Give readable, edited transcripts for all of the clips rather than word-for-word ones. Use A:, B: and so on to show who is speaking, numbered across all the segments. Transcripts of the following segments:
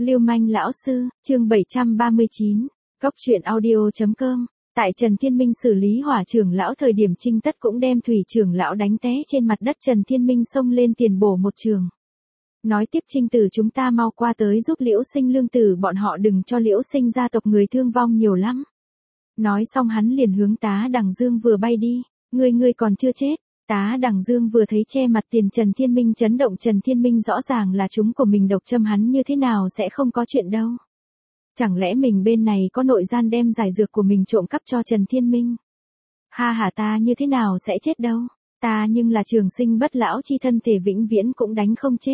A: Lưu manh lão sư, chương 739, Cóc truyện audio.com. Tại Trần Thiên Minh xử lý Hỏa trưởng lão thời điểm Trinh Tất cũng đem Thủy trưởng lão đánh té trên mặt đất, Trần Thiên Minh xông lên tiền bổ một trường. Nói tiếp: Trinh tử, chúng ta mau qua tới giúp Liễu Sinh Lương tử bọn họ, đừng cho Liễu Sinh gia tộc người thương vong nhiều lắm. Nói xong hắn liền hướng Tá Đằng Dương vừa bay đi. Ngươi còn chưa chết. Tá Đằng Dương vừa thấy che mặt tiền Trần Thiên Minh chấn động. Trần Thiên Minh rõ ràng là chúng của mình độc châm, hắn như thế nào sẽ không có chuyện đâu. Chẳng lẽ mình bên này có nội gian đem giải dược của mình trộm cắp cho Trần Thiên Minh? Ha ha, ta như thế nào sẽ chết đâu. Ta nhưng là trường sinh bất lão chi thân thể vĩnh viễn cũng đánh không chết.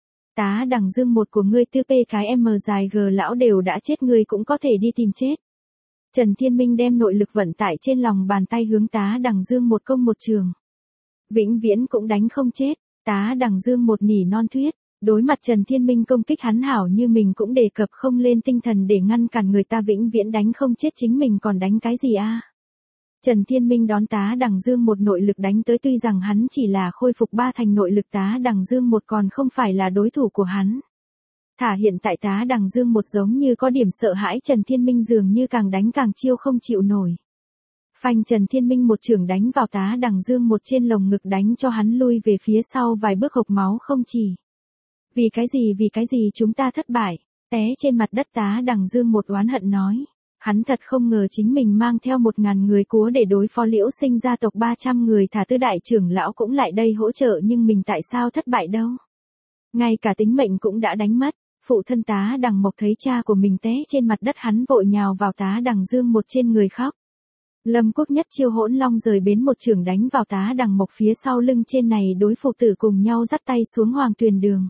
A: Tá Đằng Dương, một của ngươi tư p cái m dài g lão đều đã chết, ngươi cũng có thể đi tìm chết. Trần Thiên Minh đem nội lực vận tải trên lòng bàn tay hướng Tá Đằng Dương một công một trường. Vĩnh viễn cũng đánh không chết. Tá Đằng Dương một nỉ non thuyết. Đối mặt Trần Thiên Minh công kích, hắn hảo như mình cũng đề cập không lên tinh thần để ngăn cản người ta vĩnh viễn đánh không chết chính mình, còn đánh cái gì a? Trần Thiên Minh đón Tá Đằng Dương một nội lực đánh tới, tuy rằng hắn chỉ là khôi phục 3 thành nội lực, Tá Đằng Dương một còn không phải là đối thủ của hắn. Thả hiện tại Tá Đằng Dương một giống như có điểm sợ hãi Trần Thiên Minh, dường như càng đánh càng chiêu không chịu nổi. Phanh, Trần Thiên Minh một chưởng đánh vào Tá Đằng Dương một trên lồng ngực, đánh cho hắn lui về phía sau vài bước, hộc máu không chỉ. Vì cái gì chúng ta thất bại? Té trên mặt đất Tá Đằng Dương một oán hận nói. Hắn thật không ngờ chính mình mang theo 1000 người cúa để đối phó Liễu Sinh gia tộc 300 người, thả Tư đại trưởng lão cũng lại đây hỗ trợ, nhưng mình tại sao thất bại đâu? Ngay cả tính mệnh cũng đã đánh mất. Phụ thân Tá Đằng Mộc thấy cha của mình té trên mặt đất, hắn vội nhào vào Tá Đằng Dương một trên người khóc. Lâm Quốc nhất chiêu hỗn long rời bến một chưởng đánh vào Tá Đằng Mộc phía sau lưng, trên này đối phụ tử cùng nhau dắt tay xuống Hoàng Tuyền Đường.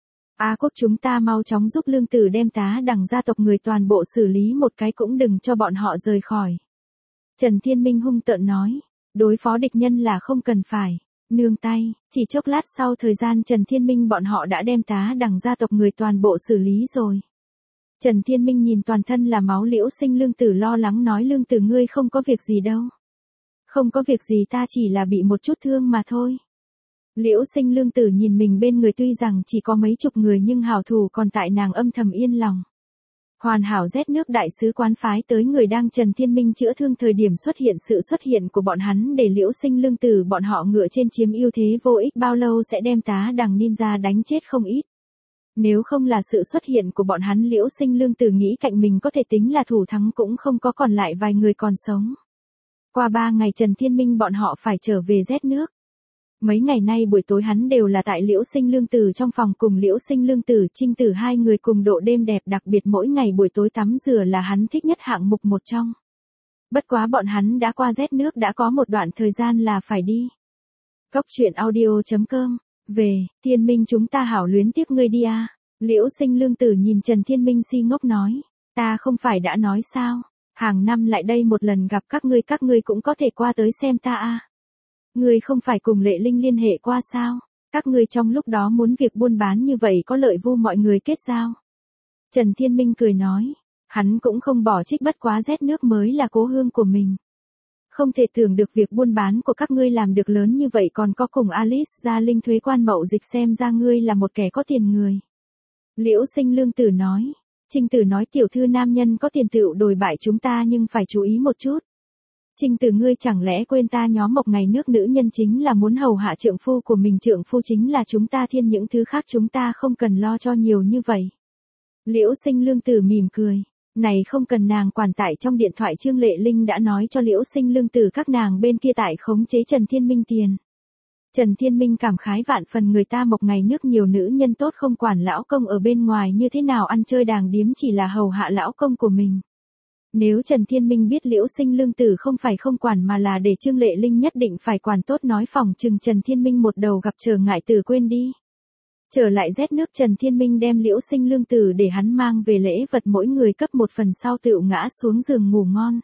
A: A Quốc, chúng ta mau chóng giúp Lương tử đem Tá Đằng gia tộc người toàn bộ xử lý một cái, cũng đừng cho bọn họ rời khỏi. Trần Thiên Minh hung tợn nói. Đối phó địch nhân là không cần phải nương tay. Chỉ chốc lát sau thời gian, Trần Thiên Minh bọn họ đã đem Tá Đằng gia tộc người toàn bộ xử lý rồi. Trần Thiên Minh nhìn toàn thân là máu Liễu Sinh Lương tử, lo lắng nói: Lương tử, ngươi không có việc gì đâu. Không có việc gì, ta chỉ là bị một chút thương mà thôi. Liễu Sinh Lương tử nhìn mình bên người tuy rằng chỉ có mấy chục người nhưng hảo thủ còn tại, nàng âm thầm yên lòng. Hoàn hảo rét nước đại sứ quán phái tới người đang Trần Thiên Minh chữa thương thời điểm sự xuất hiện của bọn hắn để Liễu Sinh Lương tử bọn họ ngựa trên chiếm ưu thế vô ích, bao lâu sẽ đem Tá Đằng ninja đánh chết không ít. Nếu không là sự xuất hiện của bọn hắn, Liễu Sinh Lương tử nghĩ cạnh mình có thể tính là thủ thắng cũng không có, còn lại vài người còn sống. Qua 3 ngày Trần Thiên Minh bọn họ phải trở về rét nước. Mấy ngày nay buổi tối hắn đều là tại Liễu Sinh Lương tử trong phòng cùng Liễu Sinh Lương tử, Trinh tử hai người cùng độ đêm đẹp, đặc biệt mỗi ngày buổi tối tắm rửa là hắn thích nhất hạng mục một trong. Bất quá bọn hắn đã qua rét nước đã có một đoạn thời gian là phải đi. Cóc truyện audio.com. Về, Thiên Minh, chúng ta hảo luyến tiếc ngươi đi à. Liễu Sinh Lương tử nhìn Trần Thiên Minh si ngốc nói. Ta không phải đã nói sao, hàng năm lại đây một lần gặp các ngươi cũng có thể qua tới xem ta à. Ngươi không phải cùng Lệ Linh liên hệ qua sao? Các ngươi trong lúc đó muốn việc buôn bán như vậy có lợi vu mọi người kết giao. Trần Thiên Minh cười nói. Hắn cũng không bỏ trích, bất quá rét nước mới là cố hương của mình. Không thể tưởng được việc buôn bán của các ngươi làm được lớn như vậy, còn có cùng Alice gia linh thuế quan mậu dịch, xem ra ngươi là một kẻ có tiền người. Liễu Sinh Lương tử nói. Trinh tử nói: tiểu thư nam nhân có tiền tựu đồi bại chúng ta, nhưng phải chú ý một chút. Trinh tử, ngươi chẳng lẽ quên ta nhóm Mộc ngày nước nữ nhân chính là muốn hầu hạ trượng phu của mình, trượng phu chính là chúng ta thiên, những thứ khác chúng ta không cần lo cho nhiều như vậy. Liễu Sinh Lương tử mỉm cười. Này không cần nàng quản, tại trong điện thoại Trương Lệ Linh đã nói cho Liễu Sinh Lương tử các nàng bên kia tại khống chế Trần Thiên Minh tiền. Trần Thiên Minh cảm khái vạn phần, người ta Mộc ngày nước nhiều nữ nhân tốt, không quản lão công ở bên ngoài như thế nào ăn chơi đàng điếm, chỉ là hầu hạ lão công của mình. Nếu Trần Thiên Minh biết Liễu Sinh Lương tử không phải không quản mà là để Trương Lệ Linh nhất định phải quản tốt, nói phòng chừng Trần Thiên Minh một đầu gặp trở ngại tử quên đi. Trở lại rét nước, Trần Thiên Minh đem Liễu Sinh Lương tử để hắn mang về lễ vật mỗi người cấp một phần, sau tựu ngã xuống giường ngủ ngon.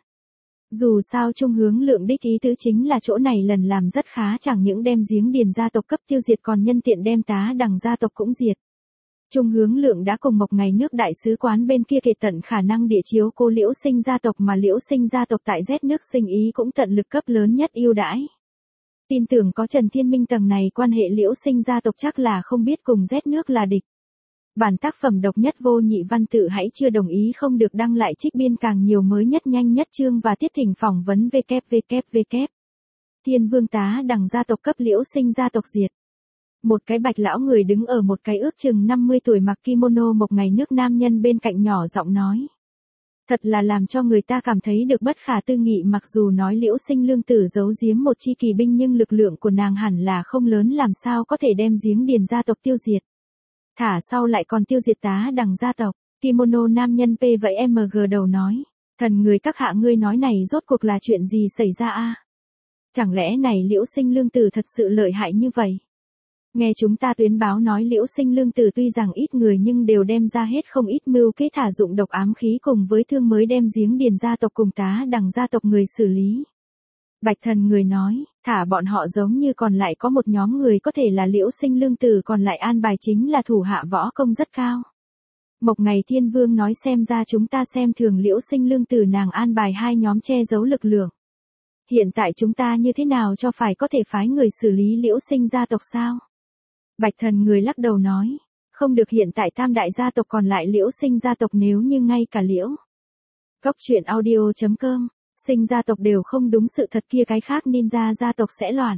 A: Dù sao Trung Hướng Lượng đích ý tứ chính là chỗ này lần làm rất khá, chẳng những đem Giếng Điền gia tộc cấp tiêu diệt còn nhân tiện đem Tá Đằng gia tộc cũng diệt. Trung Hướng Lượng đã cùng Mộc ngày nước đại sứ quán bên kia kể tận khả năng địa chiếu cô Liễu Sinh gia tộc, mà Liễu Sinh gia tộc tại rét nước sinh ý cũng tận lực cấp lớn nhất ưu đãi. Tin tưởng có Trần Thiên Minh tầng này quan hệ, Liễu Sinh gia tộc chắc là không biết cùng rét nước là địch. Bản tác phẩm độc nhất vô nhị văn tự hãy chưa đồng ý không được đăng lại trích biên càng nhiều mới nhất nhanh nhất chương và tiết thỉnh phỏng vấn www. Thiên vương tá đằng gia tộc cấp Liễu Sinh gia tộc diệt. Một cái bạch lão người đứng ở một cái ước chừng 50 tuổi mặc kimono một ngày nước nam nhân bên cạnh nhỏ giọng nói. Thật là làm cho người ta cảm thấy được bất khả tư nghị, mặc dù nói Liễu Sinh lương tử giấu giếm một chi kỳ binh nhưng lực lượng của nàng hẳn là không lớn, làm sao có thể đem Giếng Điền gia tộc tiêu diệt. Thả sau lại còn tiêu diệt tá đằng gia tộc. Kimono nam nhân P vậy MG đầu nói. Thần người các hạ, ngươi nói này rốt cuộc là chuyện gì xảy ra a? Chẳng lẽ này Liễu Sinh lương tử thật sự lợi hại như vậy? Nghe chúng ta tuyến báo nói Liễu Sinh lương tử tuy rằng ít người nhưng đều đem ra hết không ít mưu kế thả dụng độc ám khí cùng với thương mới đem Giếng Điền gia tộc cùng tá đằng gia tộc người xử lý. Bạch thần người nói, thả bọn họ giống như còn lại có một nhóm người có thể là Liễu Sinh lương tử, còn lại an bài chính là thủ hạ võ công rất cao. Mộc Ngày Thiên Vương nói xem ra chúng ta xem thường Liễu Sinh lương tử, nàng an bài hai nhóm che giấu lực lượng. Hiện tại chúng ta như thế nào cho phải có thể phái người xử lý Liễu Sinh gia tộc sao? Bạch thần người lắc đầu nói, không được, hiện tại tam đại gia tộc còn lại Liễu Sinh gia tộc nếu như ngay cả Liễu Cốc truyện audio.com Sinh gia tộc đều không đúng sự thật kia, cái khác ninja gia tộc sẽ loạn.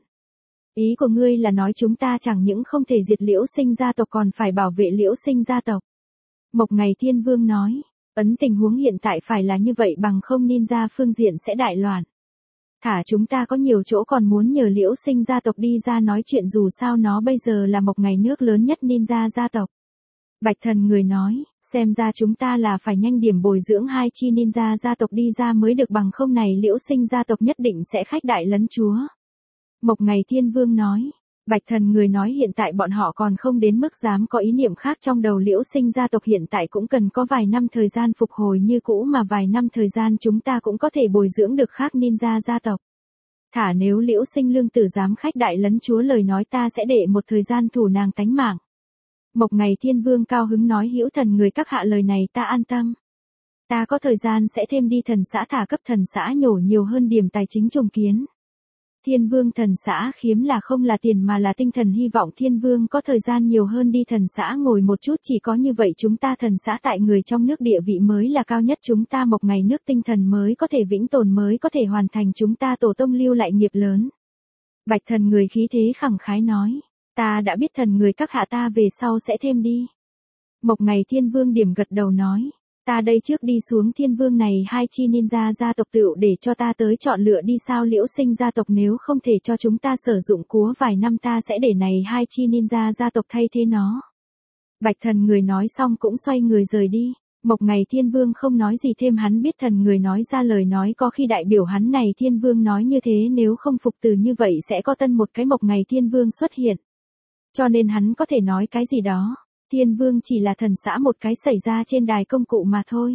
A: Ý của ngươi là nói chúng ta chẳng những không thể diệt Liễu Sinh gia tộc còn phải bảo vệ Liễu Sinh gia tộc. Mộc Ngày Thiên Vương nói, tình huống hiện tại phải là như vậy, bằng không ninja phương diện sẽ đại loạn. Thả chúng ta có nhiều chỗ còn muốn nhờ Liễu Sinh gia tộc đi ra nói chuyện, dù sao nó bây giờ là Mộc Ngày nước lớn nhất ninja gia tộc. Bạch thần người nói, xem ra chúng ta là phải nhanh điểm bồi dưỡng hai chi ninja gia tộc đi ra mới được, bằng không này Liễu Sinh gia tộc nhất định sẽ khách đại lấn chúa. Mộc Ngày Thiên Vương nói, Bạch thần người nói hiện tại bọn họ còn không đến mức dám có ý niệm khác trong đầu, Liễu Sinh gia tộc hiện tại cũng cần có vài năm thời gian phục hồi như cũ, mà vài năm thời gian chúng ta cũng có thể bồi dưỡng được khác ninja gia tộc. Thả nếu Liễu Sinh lương tử dám khách đại lấn chúa lời nói, ta sẽ để một thời gian thủ nàng tánh mạng. Mộc Ngày Thiên Vương cao hứng nói, hữu thần người các hạ lời này ta an tâm. Ta có thời gian sẽ thêm đi thần xã, thả cấp thần xã nhổ nhiều hơn điểm tài chính trùng kiến. Thiên Vương thần xã khiếm là không là tiền mà là tinh thần, hy vọng Thiên Vương có thời gian nhiều hơn đi thần xã ngồi một chút, chỉ có như vậy chúng ta thần xã tại người trong nước địa vị mới là cao nhất, chúng ta Mộc Ngày nước tinh thần mới có thể vĩnh tồn, mới có thể hoàn thành chúng ta tổ tông lưu lại nghiệp lớn. Bạch thần người khí thế khẳng khái nói, ta đã biết thần người các hạ, ta về sau sẽ thêm đi. Mộc Ngày Thiên Vương điểm gật đầu nói, ta đây trước đi xuống Thiên Vương này hai chi ninja gia tộc tựu để cho ta tới chọn lựa đi sao Liễu Sinh gia tộc nếu không thể cho chúng ta sử dụng cúa vài năm, ta sẽ để này hai chi ninja gia tộc thay thế nó. Bạch thần người nói xong cũng xoay người rời đi. Mộc Ngày Thiên Vương không nói gì thêm, hắn biết thần người nói ra lời nói có khi đại biểu hắn này Thiên Vương nói như thế nếu không phục từ như vậy sẽ có tân một cái Mộc Ngày Thiên Vương xuất hiện. Cho nên hắn có thể nói cái gì đó. Thiên Vương chỉ là thần xã một cái xảy ra trên đài công cụ mà thôi.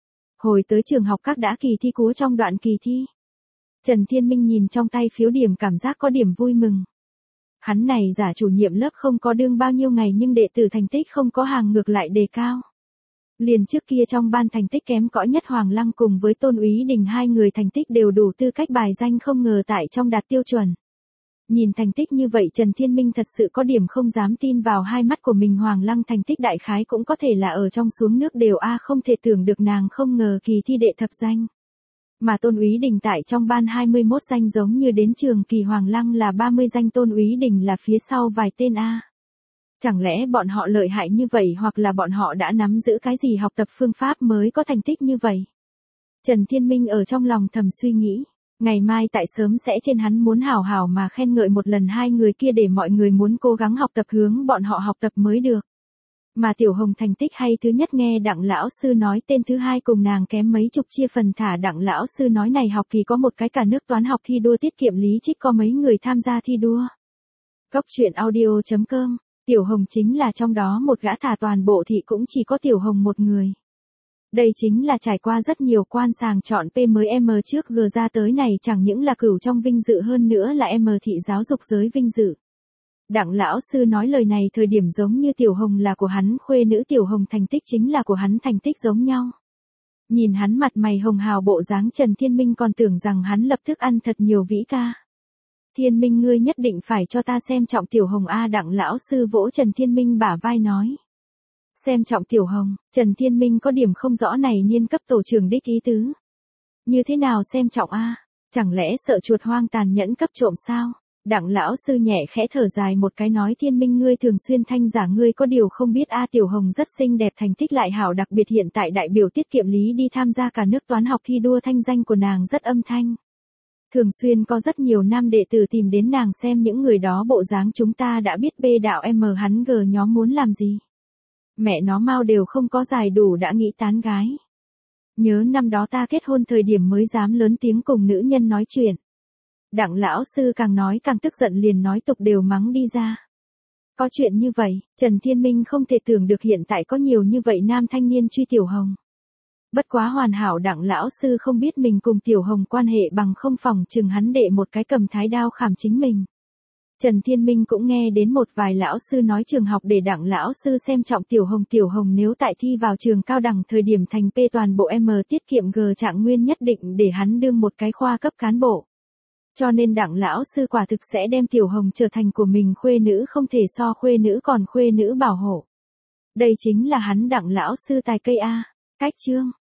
A: Hồi tới trường học các đã kỳ thi cúa trong đoạn kỳ thi. Trần Thiên Minh nhìn trong tay phiếu điểm cảm giác có điểm vui mừng. Hắn này giả chủ nhiệm lớp không có đương bao nhiêu ngày nhưng đệ tử thành tích không có hàng ngược lại đề cao. Liền trước kia trong ban thành tích kém cỏi nhất Hoàng Lăng cùng với Tôn Úy Đình hai người thành tích đều đủ tư cách bài danh, không ngờ tại trong đạt tiêu chuẩn. Nhìn thành tích như vậy Trần Thiên Minh thật sự có điểm không dám tin vào hai mắt của mình, Hoàng Lăng thành tích đại khái cũng có thể là ở trong xuống nước đều a, không thể tưởng được nàng không ngờ kỳ thi đệ thập danh. Mà Tôn Úy Đình tại trong ban 21 danh giống như đến trường kỳ, Hoàng Lăng là 30 danh, Tôn Úy Đình là phía sau vài tên a. Chẳng lẽ bọn họ lợi hại như vậy, hoặc là bọn họ đã nắm giữ cái gì học tập phương pháp mới có thành tích như vậy? Trần Thiên Minh ở trong lòng thầm suy nghĩ. Ngày mai tại sớm sẽ trên hắn muốn hảo hảo mà khen ngợi một lần hai người kia, để mọi người muốn cố gắng học tập hướng bọn họ học tập mới được. Mà Tiểu Hồng thành tích hay thứ nhất, nghe Đặng lão sư nói tên thứ hai cùng nàng kém mấy chục chia phần, thả Đặng lão sư nói này học kỳ có một cái cả nước toán học thi đua tiết kiệm lý trích có mấy người tham gia thi đua. Cốc truyện audio.com, Tiểu Hồng chính là trong đó một gã, thả toàn bộ thị cũng chỉ có Tiểu Hồng một người. Đây chính là trải qua rất nhiều quan sàng chọn P mới M trước G ra tới này, chẳng những là cửu trong vinh dự hơn nữa là M thị giáo dục giới vinh dự. Đặng lão sư nói lời này thời điểm giống như Tiểu Hồng là của hắn khuê nữ, Tiểu Hồng thành tích chính là của hắn thành tích giống nhau. Nhìn hắn mặt mày hồng hào bộ dáng, Trần Thiên Minh còn tưởng rằng hắn lập tức ăn thật nhiều vĩ ca. Thiên Minh ngươi nhất định phải cho ta xem trọng Tiểu Hồng a. Đặng lão sư vỗ Trần Thiên Minh bả vai nói. Xem trọng Tiểu Hồng, Trần Thiên Minh có điểm không rõ này niên cấp tổ trưởng đích ý tứ. Như thế nào xem trọng a? Chẳng lẽ sợ chuột hoang tàn nhẫn cấp trộm sao? Đặng lão sư nhẹ khẽ thở dài một cái nói Thiên Minh ngươi thường xuyên thanh giả ngươi có điều không biết a Tiểu Hồng rất xinh đẹp thành tích lại hảo đặc biệt hiện tại đại biểu tiết kiệm lý đi tham gia cả nước toán học thi đua thanh danh của nàng rất âm thanh. Thường xuyên có rất nhiều nam đệ tử tìm đến nàng xem những người đó bộ dáng chúng ta đã biết B đạo M hắn G nhóm muốn làm gì. Mẹ nó mau đều không có giải đủ đã nghĩ tán gái. Nhớ năm đó ta kết hôn thời điểm mới dám lớn tiếng cùng nữ nhân nói chuyện. Đặng lão sư càng nói càng tức giận liền nói tục đều mắng đi ra. Có chuyện như vậy, Trần Thiên Minh không thể tưởng được hiện tại có nhiều như vậy nam thanh niên truy Tiểu Hồng. Bất quá hoàn hảo đặng lão sư không biết mình cùng Tiểu Hồng quan hệ bằng không phòng chừng hắn đệ một cái cầm thái đao khảm chính mình. Trần Thiên Minh cũng nghe đến một vài lão sư nói trường học để đặng lão sư xem trọng Tiểu Hồng nếu tại thi vào trường cao đẳng thời điểm thành P toàn bộ M tiết kiệm G trạng nguyên nhất định để hắn đương một cái khoa cấp cán bộ. Cho nên đặng lão sư quả thực sẽ đem Tiểu Hồng trở thành của mình khuê nữ không thể so khuê nữ còn khuê nữ bảo hộ. Đây chính là hắn đặng lão sư tài cây A. Cách chương